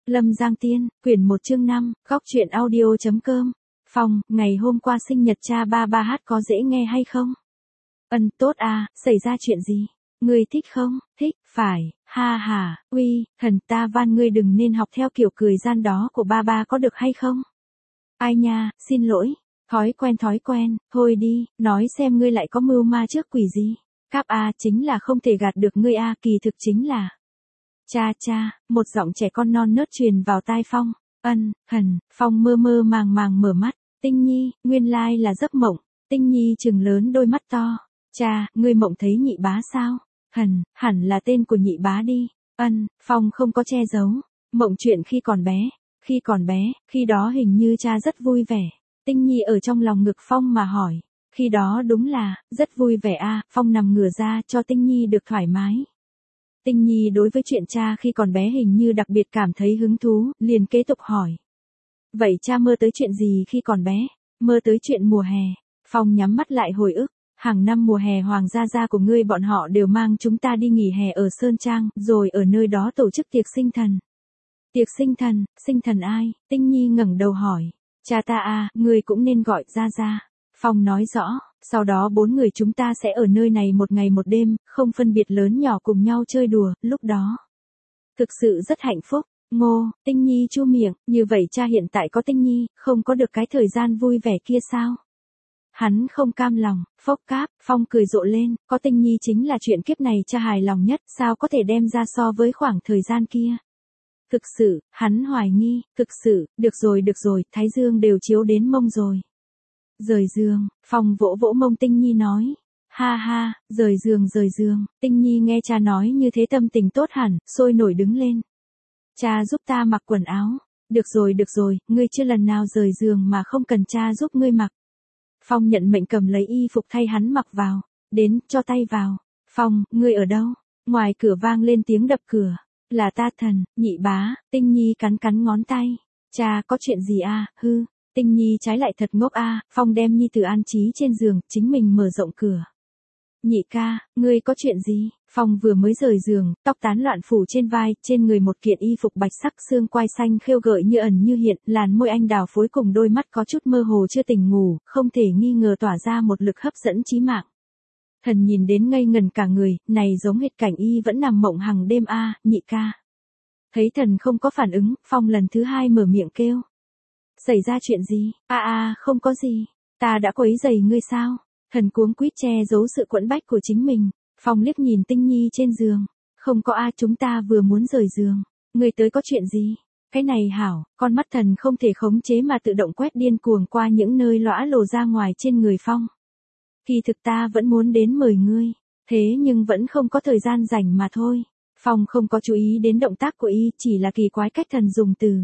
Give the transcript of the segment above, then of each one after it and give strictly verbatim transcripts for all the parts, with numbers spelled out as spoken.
Lâm Giang Tiên, quyển một chương năm, góc truyện audio.com. Phong, ngày hôm qua sinh nhật cha ba ba hát có dễ nghe hay không? Ân, tốt à, xảy ra chuyện gì? Ngươi thích không? Thích, phải, ha ha, uy, thần ta van ngươi đừng nên học theo kiểu cười gian đó của ba ba có được hay không? Ai nha, xin lỗi, thói quen thói quen, thôi đi, nói xem ngươi lại có mưu ma trước quỷ gì? Cáp a, chính là không thể gạt được ngươi a, kỳ thực chính là... Cha cha, một giọng trẻ con non nớt truyền vào tai Phong. Ân, thần, Phong mơ mơ màng màng mở mắt. Tinh Nhi, nguyên lai là giấc mộng. Tinh Nhi trừng lớn đôi mắt to. Cha, ngươi mộng thấy nhị bá sao? Thần, hẳn là tên của nhị bá đi. Ân, Phong không có che giấu. Mộng chuyện khi còn bé. Khi còn bé, khi đó hình như cha rất vui vẻ. Tinh Nhi ở trong lòng ngực Phong mà hỏi. Khi đó đúng là, rất vui vẻ a. Phong nằm ngửa ra cho Tinh Nhi được thoải mái. Tinh Nhi đối với chuyện cha khi còn bé hình như đặc biệt cảm thấy hứng thú, liền kế tục hỏi. Vậy cha mơ tới chuyện gì khi còn bé? Mơ tới chuyện mùa hè. Phong nhắm mắt lại hồi ức. Hàng năm mùa hè hoàng gia gia của ngươi bọn họ đều mang chúng ta đi nghỉ hè ở Sơn Trang, rồi ở nơi đó tổ chức tiệc sinh thần. Tiệc sinh thần, sinh thần ai? Tinh Nhi ngẩng đầu hỏi. Cha ta à, ngươi cũng nên gọi gia gia. Phong nói rõ, sau đó bốn người chúng ta sẽ ở nơi này một ngày một đêm, không phân biệt lớn nhỏ cùng nhau chơi đùa, lúc đó. Thực sự rất hạnh phúc. Ngô, Tinh Nhi chu miệng, như vậy cha hiện tại có Tinh Nhi, không có được cái thời gian vui vẻ kia sao? Hắn không cam lòng, phốc cáp, Phong cười rộ lên, có Tinh Nhi chính là chuyện kiếp này cha hài lòng nhất, sao có thể đem ra so với khoảng thời gian kia? Thực sự, hắn hoài nghi, thực sự, được rồi được rồi, Thái Dương đều chiếu đến mông rồi. Rời giường, Phong vỗ vỗ mông Tinh Nhi nói. Ha ha, rời giường rời giường, Tinh Nhi nghe cha nói như thế tâm tình tốt hẳn, sôi nổi đứng lên. Cha giúp ta mặc quần áo. Được rồi được rồi, ngươi chưa lần nào rời giường mà không cần cha giúp ngươi mặc. Phong nhận mệnh cầm lấy y phục thay hắn mặc vào. Đến, cho tay vào. Phong, ngươi ở đâu? Ngoài cửa vang lên tiếng đập cửa. Là ta Thần, nhị bá. Tinh Nhi cắn cắn ngón tay. Cha có chuyện gì à, hư? Tinh Nhi trái lại thật ngốc a. Phong đem Nhi Tử an trí trên giường, chính mình mở rộng cửa. Nhị ca, ngươi có chuyện gì? Phong vừa mới rời giường, tóc tán loạn phủ trên vai, trên người một kiện y phục bạch sắc xương quai xanh khêu gợi như ẩn như hiện, làn môi anh đào phối cùng đôi mắt có chút mơ hồ chưa tỉnh ngủ, không thể nghi ngờ tỏa ra một lực hấp dẫn chí mạng. Thần nhìn đến ngây ngần cả người, này giống hệt cảnh y vẫn nằm mộng hằng đêm a, nhị ca. Thấy thần không có phản ứng, Phong lần thứ hai mở miệng kêu. Xảy ra chuyện gì? A a, không có gì. Ta đã quấy rầy ngươi sao? Thần cuống quýt che giấu sự quẫn bách của chính mình. Phong liếc nhìn Tinh Nhi trên giường. Không có a, chúng ta vừa muốn rời giường. Ngươi tới có chuyện gì? Cái này hảo, con mắt thần không thể khống chế mà tự động quét điên cuồng qua những nơi lõa lồ ra ngoài trên người Phong. Kỳ thực ta vẫn muốn đến mời ngươi. Thế nhưng vẫn không có thời gian rảnh mà thôi. Phong không có chú ý đến động tác của y, chỉ là kỳ quái cách thần dùng từ.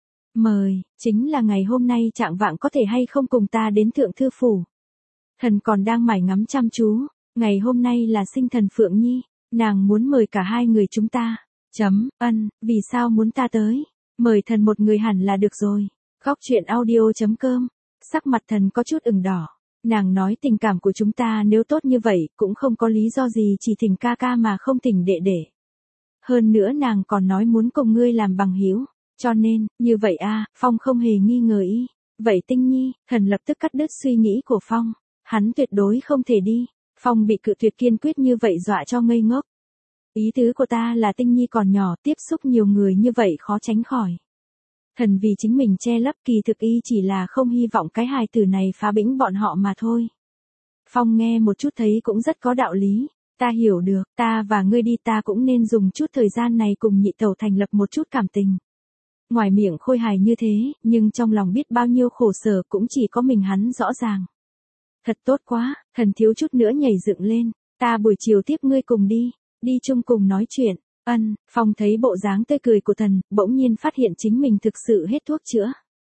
Mời, chính là ngày hôm nay trạng vạng có thể hay không cùng ta đến thượng thư phủ. Thần còn đang mải ngắm chăm chú, ngày hôm nay là sinh thần Phượng Nhi, nàng muốn mời cả hai người chúng ta. Chấm, ân, vì sao muốn ta tới? Mời thần một người hẳn là được rồi. Góc truyện audio.com, sắc mặt thần có chút ửng đỏ. Nàng nói tình cảm của chúng ta nếu tốt như vậy, cũng không có lý do gì chỉ thỉnh ca ca mà không thỉnh đệ đệ. Hơn nữa nàng còn nói muốn cùng ngươi làm bằng hữu. Cho nên, như vậy a, Phong không hề nghi ngờ y. Vậy Tinh Nhi, thần lập tức cắt đứt suy nghĩ của Phong. Hắn tuyệt đối không thể đi. Phong bị cự tuyệt kiên quyết như vậy dọa cho ngây ngốc. Ý tứ của ta là Tinh Nhi còn nhỏ, tiếp xúc nhiều người như vậy khó tránh khỏi. Thần vì chính mình che lấp, kỳ thực y chỉ là không hy vọng cái hài tử này phá bĩnh bọn họ mà thôi. Phong nghe một chút thấy cũng rất có đạo lý. Ta hiểu được, ta và ngươi đi, ta cũng nên dùng chút thời gian này cùng nhị tẩu thành lập một chút cảm tình. Ngoài miệng khôi hài như thế, nhưng trong lòng biết bao nhiêu khổ sở cũng chỉ có mình hắn rõ ràng. Thật tốt quá, thần thiếu chút nữa nhảy dựng lên. Ta buổi chiều tiếp ngươi cùng đi, đi chung cùng nói chuyện. Ân, Phong thấy bộ dáng tươi cười của thần, bỗng nhiên phát hiện chính mình thực sự hết thuốc chữa.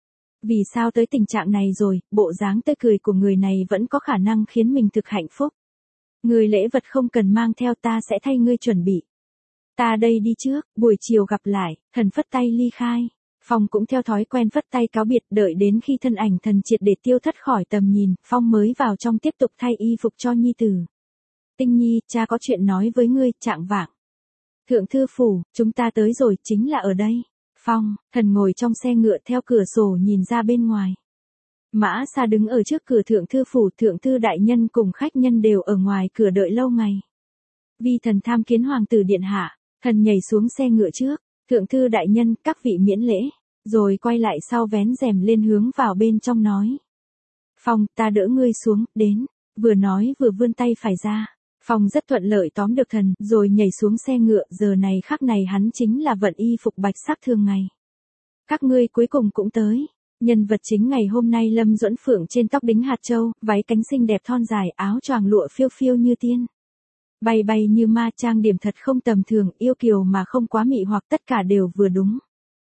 Vì sao tới tình trạng này rồi, bộ dáng tươi cười của người này vẫn có khả năng khiến mình thực hạnh phúc. Người lễ vật không cần mang theo, ta sẽ thay ngươi chuẩn bị. Ta đây đi trước, buổi chiều gặp lại. Thần phất tay ly khai. Phong cũng theo thói quen phất tay cáo biệt, đợi đến khi thân ảnh thần triệt để tiêu thất khỏi tầm nhìn, Phong mới vào trong tiếp tục thay y phục cho Nhi Tử. Tinh Nhi, cha có chuyện nói với ngươi, trạng vạng. Thượng thư phủ, chúng ta tới rồi, chính là ở đây. Phong, thần ngồi trong xe ngựa theo cửa sổ nhìn ra bên ngoài. Mã Sa đứng ở trước cửa thượng thư phủ, thượng thư đại nhân cùng khách nhân đều ở ngoài cửa đợi lâu ngày. Vì thần tham kiến hoàng tử điện hạ, thần nhảy xuống xe ngựa trước, thượng thư đại nhân, các vị miễn lễ, rồi quay lại sau vén rèm lên hướng vào bên trong nói. Phong, ta đỡ ngươi xuống, đến, vừa nói vừa vươn tay phải ra. Phong rất thuận lợi tóm được thần, rồi nhảy xuống xe ngựa, giờ này khắc này hắn chính là vận y phục bạch sắc thường ngày. Các ngươi cuối cùng cũng tới. Nhân vật chính ngày hôm nay Lâm Duẫn Phượng trên tóc đính hạt châu, váy cánh xinh đẹp thon dài, áo choàng lụa phiêu phiêu như tiên. Bay bay như ma, trang điểm thật không tầm thường, yêu kiều mà không quá mị hoặc, tất cả đều vừa đúng.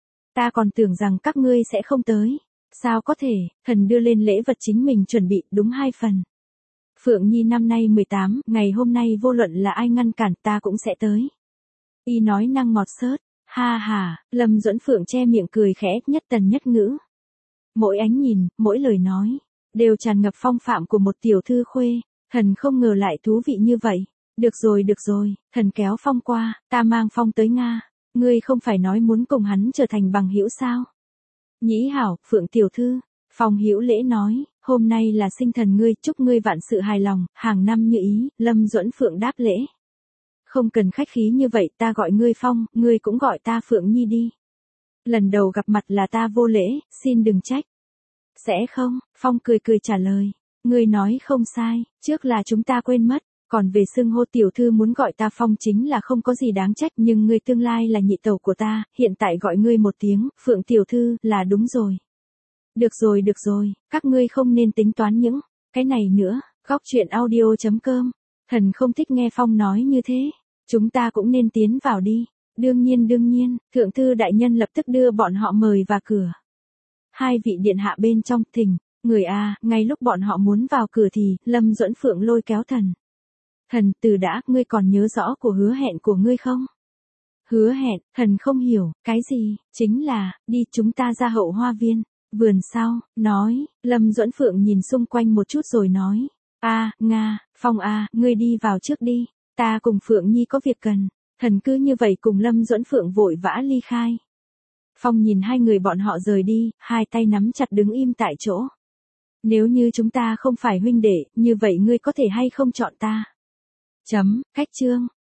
Ta còn tưởng rằng các ngươi sẽ không tới. Sao có thể, thần đưa lên lễ vật chính mình chuẩn bị, đúng hai phần. Phượng Nhi năm nay mười tám, ngày hôm nay vô luận là ai ngăn cản ta cũng sẽ tới. Y nói năng ngọt xớt, ha ha, Lâm Duẫn Phượng che miệng cười khẽ, nhất tần nhất ngữ. Mỗi ánh nhìn, mỗi lời nói, đều tràn ngập phong phạm của một tiểu thư khuê, thần không ngờ lại thú vị như vậy. Được rồi được rồi, thần kéo Phong qua, ta mang Phong tới Nga, ngươi không phải nói muốn cùng hắn trở thành bằng hữu sao? Nhĩ hảo, Phượng tiểu thư, Phong hữu lễ nói, hôm nay là sinh thần ngươi, chúc ngươi vạn sự hài lòng, hàng năm như ý, Lâm Duẫn Phượng đáp lễ. Không cần khách khí như vậy, ta gọi ngươi Phong, ngươi cũng gọi ta Phượng Nhi đi. Lần đầu gặp mặt là ta vô lễ, xin đừng trách. Sẽ không, Phong cười cười trả lời, ngươi nói không sai, trước là chúng ta quên mất. Còn về xưng hô tiểu thư muốn gọi ta Phong chính là không có gì đáng trách, nhưng ngươi tương lai là nhị tẩu của ta, hiện tại gọi ngươi một tiếng, Phượng tiểu thư, là đúng rồi. Được rồi được rồi, các ngươi không nên tính toán những cái này nữa. Góc truyện audio chấm com. Thần không thích nghe Phong nói như thế. Chúng ta cũng nên tiến vào đi. Đương nhiên đương nhiên, thượng thư đại nhân lập tức đưa bọn họ mời vào cửa. Hai vị điện hạ bên trong, thỉnh, người a, ngay lúc bọn họ muốn vào cửa thì, Lâm Duẫn Phượng lôi kéo thần. Thần, từ đã, ngươi còn nhớ rõ của hứa hẹn của ngươi không? Hứa hẹn, thần không hiểu, cái gì, chính là, đi chúng ta ra hậu hoa viên, vườn sau, nói, Lâm Duẫn Phượng nhìn xung quanh một chút rồi nói, a, Nga, Phong a, ngươi đi vào trước đi, ta cùng Phượng Nhi có việc cần, thần cứ như vậy cùng Lâm Duẫn Phượng vội vã ly khai. Phong nhìn hai người bọn họ rời đi, hai tay nắm chặt đứng im tại chỗ. Nếu như chúng ta không phải huynh đệ, như vậy ngươi có thể hay không chọn ta? Chấm, cách chương.